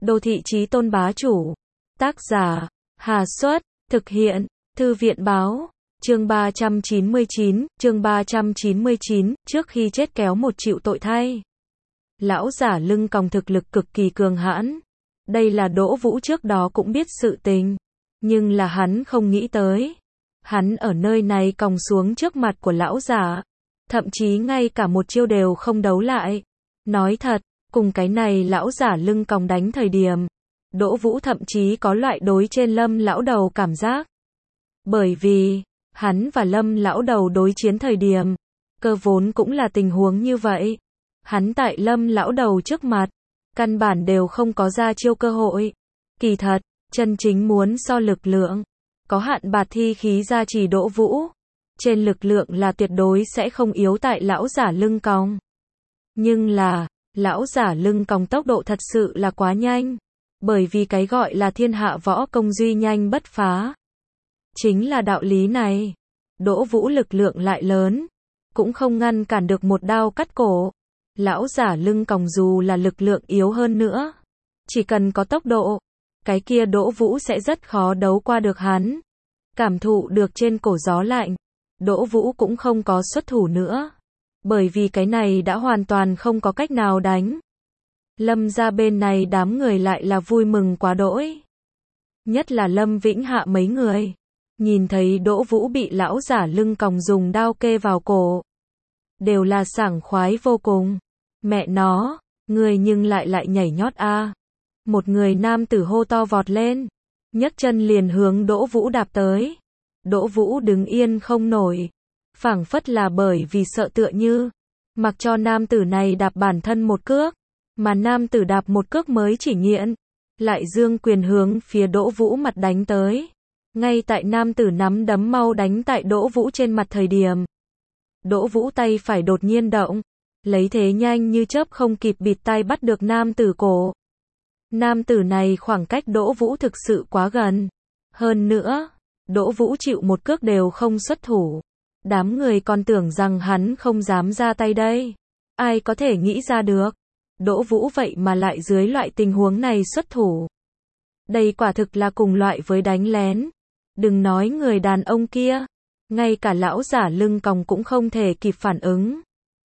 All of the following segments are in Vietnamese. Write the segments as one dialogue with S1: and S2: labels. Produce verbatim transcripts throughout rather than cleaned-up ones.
S1: Đô thị chí tôn bá chủ. Tác giả, Hà Xuất, thực hiện, Thư viện báo. Chương ba trăm chín mươi chín, chương ba trăm chín mươi chín, trước khi chết kéo một chịu tội thay. Lão giả lưng còng thực lực cực kỳ cường hãn. Đây là Đỗ Vũ trước đó cũng biết sự tình, nhưng là hắn không nghĩ tới. Hắn ở nơi này còng xuống trước mặt của lão giả, thậm chí ngay cả một chiêu đều không đấu lại. Nói thật, cùng cái này lão giả lưng còng đánh thời điểm, Đỗ Vũ thậm chí có loại đối trên Lâm lão đầu cảm giác. Bởi vì, hắn và Lâm lão đầu đối chiến thời điểm, cơ vốn cũng là tình huống như vậy. Hắn tại Lâm lão đầu trước mặt, căn bản đều không có ra chiêu cơ hội. Kỳ thật, chân chính muốn so lực lượng, có hạn bạt thi khí gia trì Đỗ Vũ, trên lực lượng là tuyệt đối sẽ không yếu tại lão giả lưng còng. Nhưng là, lão giả lưng còng tốc độ thật sự là quá nhanh, bởi vì cái gọi là thiên hạ võ công duy nhanh bất phá. Chính là đạo lý này. Đỗ Vũ lực lượng lại lớn, cũng không ngăn cản được một đao cắt cổ. Lão giả lưng còng dù là lực lượng yếu hơn nữa, chỉ cần có tốc độ, cái kia Đỗ Vũ sẽ rất khó đấu qua được hắn. Cảm thụ được trên cổ gió lạnh, Đỗ Vũ cũng không có xuất thủ nữa, bởi vì cái này đã hoàn toàn không có cách nào đánh. Lâm gia bên này đám người lại là vui mừng quá đỗi. Nhất là Lâm Vĩnh Hạ mấy người, nhìn thấy Đỗ Vũ bị lão giả lưng còng dùng đao kê vào cổ, đều là sảng khoái vô cùng. Mẹ nó, người nhưng lại lại nhảy nhót a. À. Một người nam tử hô to vọt lên, nhấc chân liền hướng Đỗ Vũ đạp tới. Đỗ Vũ đứng yên không nổi, phảng phất là bởi vì sợ tựa như, mặc cho nam tử này đạp bản thân một cước, mà nam tử đạp một cước mới chỉ nghiện, lại dương quyền hướng phía Đỗ Vũ mặt đánh tới. Ngay tại nam tử nắm đấm mau đánh tại Đỗ Vũ trên mặt thời điểm, Đỗ Vũ tay phải đột nhiên động, lấy thế nhanh như chớp không kịp bịt tay bắt được nam tử cổ. Nam tử này khoảng cách Đỗ Vũ thực sự quá gần. Hơn nữa, Đỗ Vũ chịu một cước đều không xuất thủ. Đám người còn tưởng rằng hắn không dám ra tay đây. Ai có thể nghĩ ra được. Đỗ Vũ vậy mà lại dưới loại tình huống này xuất thủ. Đây quả thực là cùng loại với đánh lén. Đừng nói người đàn ông kia, ngay cả lão giả lưng còng cũng không thể kịp phản ứng.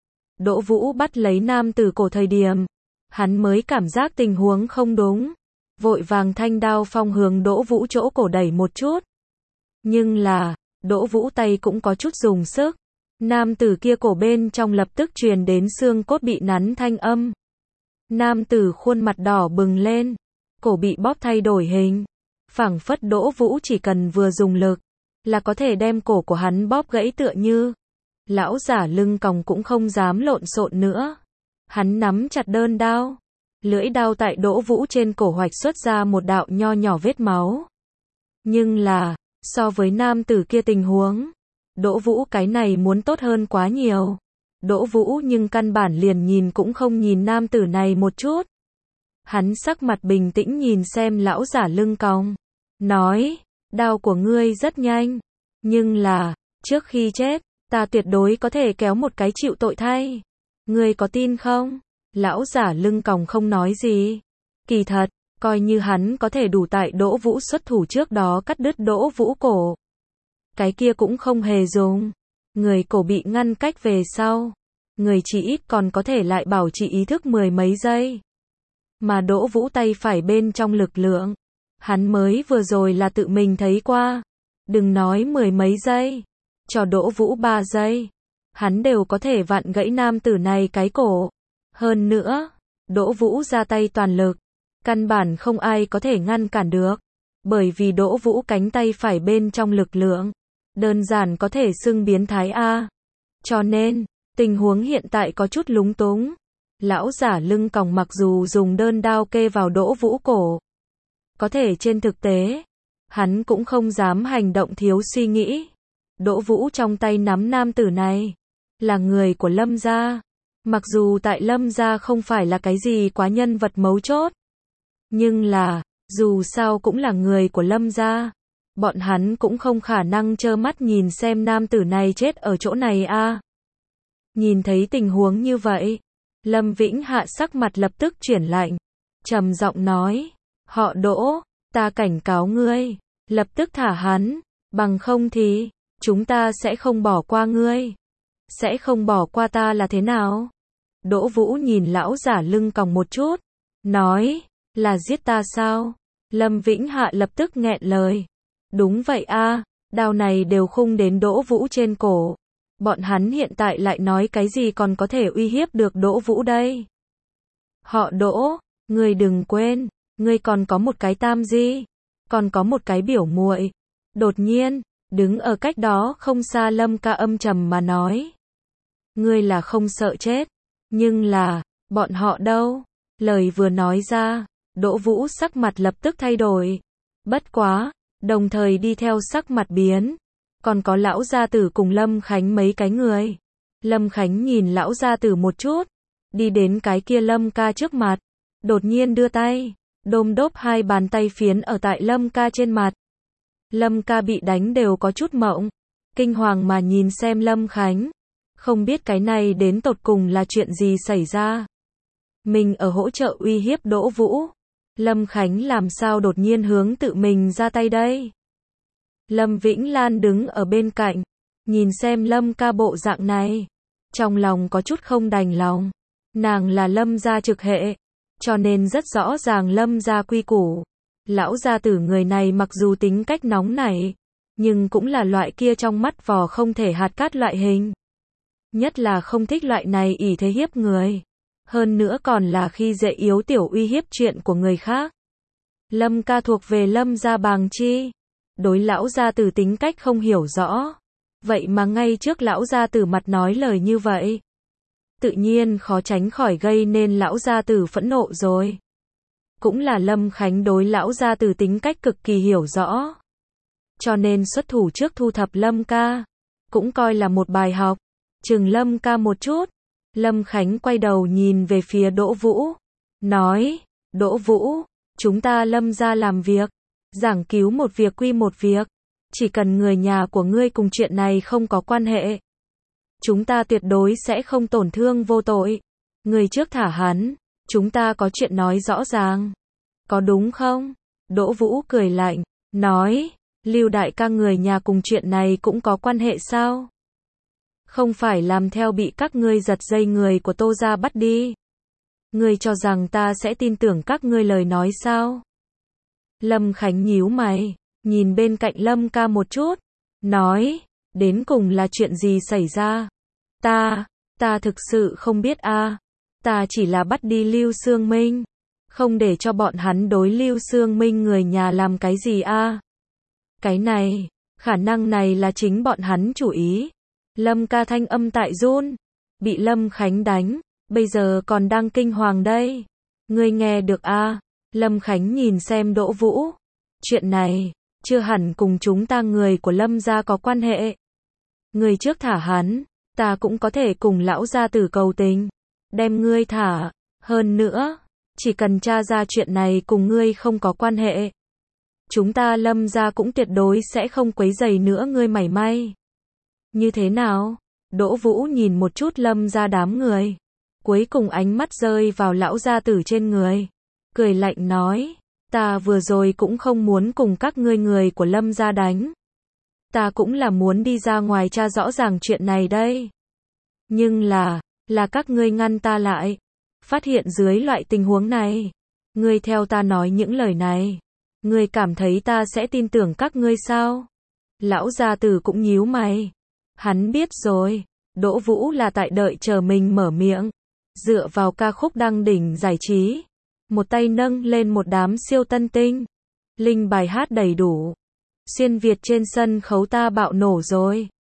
S1: Đỗ Vũ bắt lấy nam tử cổ thời điểm, hắn mới cảm giác tình huống không đúng, vội vàng thanh đao phong hướng Đỗ Vũ chỗ cổ đẩy một chút. Nhưng là, Đỗ Vũ tay cũng có chút dùng sức, nam tử kia cổ bên trong lập tức truyền đến xương cốt bị nắn thanh âm. Nam tử khuôn mặt đỏ bừng lên, cổ bị bóp thay đổi hình, phảng phất Đỗ Vũ chỉ cần vừa dùng lực, là có thể đem cổ của hắn bóp gãy tựa như. Lão giả lưng còng cũng không dám lộn xộn nữa. Hắn nắm chặt đơn đao, lưỡi đao tại Đỗ Vũ trên cổ hoạch xuất ra một đạo nho nhỏ vết máu. Nhưng là, so với nam tử kia tình huống, Đỗ Vũ cái này muốn tốt hơn quá nhiều. Đỗ Vũ nhưng căn bản liền nhìn cũng không nhìn nam tử này một chút. Hắn sắc mặt bình tĩnh nhìn xem lão giả lưng còng, nói, đao của ngươi rất nhanh, nhưng là, trước khi chết, ta tuyệt đối có thể kéo một cái chịu tội thay. Ngươi có tin không? Lão giả lưng còng không nói gì. Kỳ thật, coi như hắn có thể đủ tại Đỗ Vũ xuất thủ trước đó cắt đứt Đỗ Vũ cổ, cái kia cũng không hề dùng. Người cổ bị ngăn cách về sau, người chỉ ít còn có thể lại bảo trì ý thức mười mấy giây. Mà Đỗ Vũ tay phải bên trong lực lượng, hắn mới vừa rồi là tự mình thấy qua. Đừng nói mười mấy giây, cho Đỗ Vũ ba giây, hắn đều có thể vặn gãy nam tử này cái cổ. Hơn nữa, Đỗ Vũ ra tay toàn lực, căn bản không ai có thể ngăn cản được, bởi vì Đỗ Vũ cánh tay phải bên trong lực lượng, đơn giản có thể xưng biến thái a. Cho nên, tình huống hiện tại có chút lúng túng. Lão giả lưng còng mặc dù dùng đơn đao kê vào Đỗ Vũ cổ, có thể trên thực tế, hắn cũng không dám hành động thiếu suy nghĩ. Đỗ Vũ trong tay nắm nam tử này, là người của Lâm gia. Mặc dù tại Lâm gia không phải là cái gì quá nhân vật mấu chốt, nhưng là, dù sao cũng là người của Lâm gia. Bọn hắn cũng không khả năng trơ mắt nhìn xem nam tử này chết ở chỗ này a. À. Nhìn thấy tình huống như vậy, Lâm Vĩnh Hạ sắc mặt lập tức chuyển lạnh. trầm giọng nói, họ Đỗ, ta cảnh cáo ngươi, lập tức thả hắn, bằng không thì, chúng ta sẽ không bỏ qua ngươi. Sẽ không bỏ qua ta là thế nào? Đỗ Vũ nhìn lão giả lưng còng một chút, nói, là giết ta sao? Lâm Vĩnh Hạ lập tức nghẹn lời. Đúng vậy a, đao này đều khung đến Đỗ Vũ trên cổ. Bọn hắn hiện tại lại nói cái gì còn có thể uy hiếp được Đỗ Vũ đây? Họ Đỗ, ngươi đừng quên, ngươi còn có một cái tam di, còn có một cái biểu muội. Đột nhiên, đứng ở cách đó không xa Lâm Ca âm trầm mà nói. Ngươi là không sợ chết, nhưng là, bọn họ đâu? Lời vừa nói ra, Đỗ Vũ sắc mặt lập tức thay đổi. Bất quá, đồng thời đi theo sắc mặt biến. Còn có lão gia tử cùng Lâm Khánh mấy cái người. Lâm Khánh nhìn lão gia tử một chút, đi đến cái kia Lâm Ca trước mặt, đột nhiên đưa tay, đôm đốp hai bàn tay phiến ở tại Lâm Ca trên mặt. Lâm Ca bị đánh đều có chút mộng, kinh hoàng mà nhìn xem Lâm Khánh, không biết cái này đến tột cùng là chuyện gì xảy ra. Mình ở hỗ trợ uy hiếp Đỗ Vũ, Lâm Khánh làm sao đột nhiên hướng tự mình ra tay đây? Lâm Vĩnh Lan đứng ở bên cạnh, nhìn xem Lâm Ca bộ dạng này, trong lòng có chút không đành lòng. Nàng là Lâm gia trực hệ, cho nên rất rõ ràng Lâm gia quy củ. Lão gia tử người này mặc dù tính cách nóng nảy, nhưng cũng là loại kia trong mắt vò không thể hạt cát loại hình. Nhất là không thích loại này ỷ thế hiếp người. Hơn nữa còn là khi dễ yếu tiểu uy hiếp chuyện của người khác. Lâm Ca thuộc về Lâm gia bàng chi. Đối lão gia tử tính cách không hiểu rõ. Vậy mà ngay trước lão gia tử mặt nói lời như vậy. Tự nhiên khó tránh khỏi gây nên lão gia tử phẫn nộ rồi. Cũng là Lâm Khánh đối lão gia tử tính cách cực kỳ hiểu rõ. Cho nên xuất thủ trước thu thập Lâm Ca. Cũng coi là một bài học. Chừng Lâm Ca một chút. Lâm Khánh quay đầu nhìn về phía Đỗ Vũ. Nói, Đỗ Vũ, chúng ta Lâm gia làm việc. Giảng cứu một việc quy một việc. Chỉ cần người nhà của ngươi cùng chuyện này không có quan hệ. Chúng ta tuyệt đối sẽ không tổn thương vô tội. Người trước thả hắn. Chúng ta có chuyện nói rõ ràng. Có đúng không? Đỗ Vũ cười lạnh. Nói, Lưu đại ca người nhà cùng chuyện này cũng có quan hệ sao? Không phải làm theo bị các ngươi giật dây người của Tô gia bắt đi. Ngươi cho rằng ta sẽ tin tưởng các ngươi lời nói sao? Lâm Khánh nhíu mày, nhìn bên cạnh Lâm Ca một chút, nói, đến cùng là chuyện gì xảy ra? Ta, ta thực sự không biết a, à. Ta chỉ là bắt đi Lưu Sương Minh, không để cho bọn hắn đối Lưu Sương Minh người nhà làm cái gì a. À. Cái này, khả năng này là chính bọn hắn chủ ý. Lâm Ca thanh âm tại run, bị Lâm Khánh đánh, bây giờ còn đang kinh hoàng đây. Ngươi nghe được a? À? Lâm Khánh nhìn xem Đỗ Vũ. Chuyện này, chưa hẳn cùng chúng ta người của Lâm gia có quan hệ. Ngươi trước thả hắn, ta cũng có thể cùng lão gia tử cầu tình. Đem ngươi thả, hơn nữa, chỉ cần tra ra chuyện này cùng ngươi không có quan hệ. Chúng ta Lâm gia cũng tuyệt đối sẽ không quấy rầy nữa ngươi mảy may. Như thế nào? Đỗ Vũ nhìn một chút Lâm gia đám người. Cuối cùng ánh mắt rơi vào lão gia tử trên người. Cười lạnh nói, ta vừa rồi cũng không muốn cùng các ngươi người của Lâm gia đánh. Ta cũng là muốn đi ra ngoài tra rõ ràng chuyện này đây. Nhưng là, là các ngươi ngăn ta lại. Phát hiện dưới loại tình huống này. Ngươi theo ta nói những lời này. Ngươi cảm thấy ta sẽ tin tưởng các ngươi sao? Lão gia tử cũng nhíu mày. Hắn biết rồi, Đỗ Vũ là tại đợi chờ mình mở miệng. Dựa vào ca khúc đăng đỉnh giải trí. Một tay nâng lên một đám siêu tân tinh. Linh bài hát đầy đủ. Xuyên Việt trên sân khấu ta bạo nổ rồi.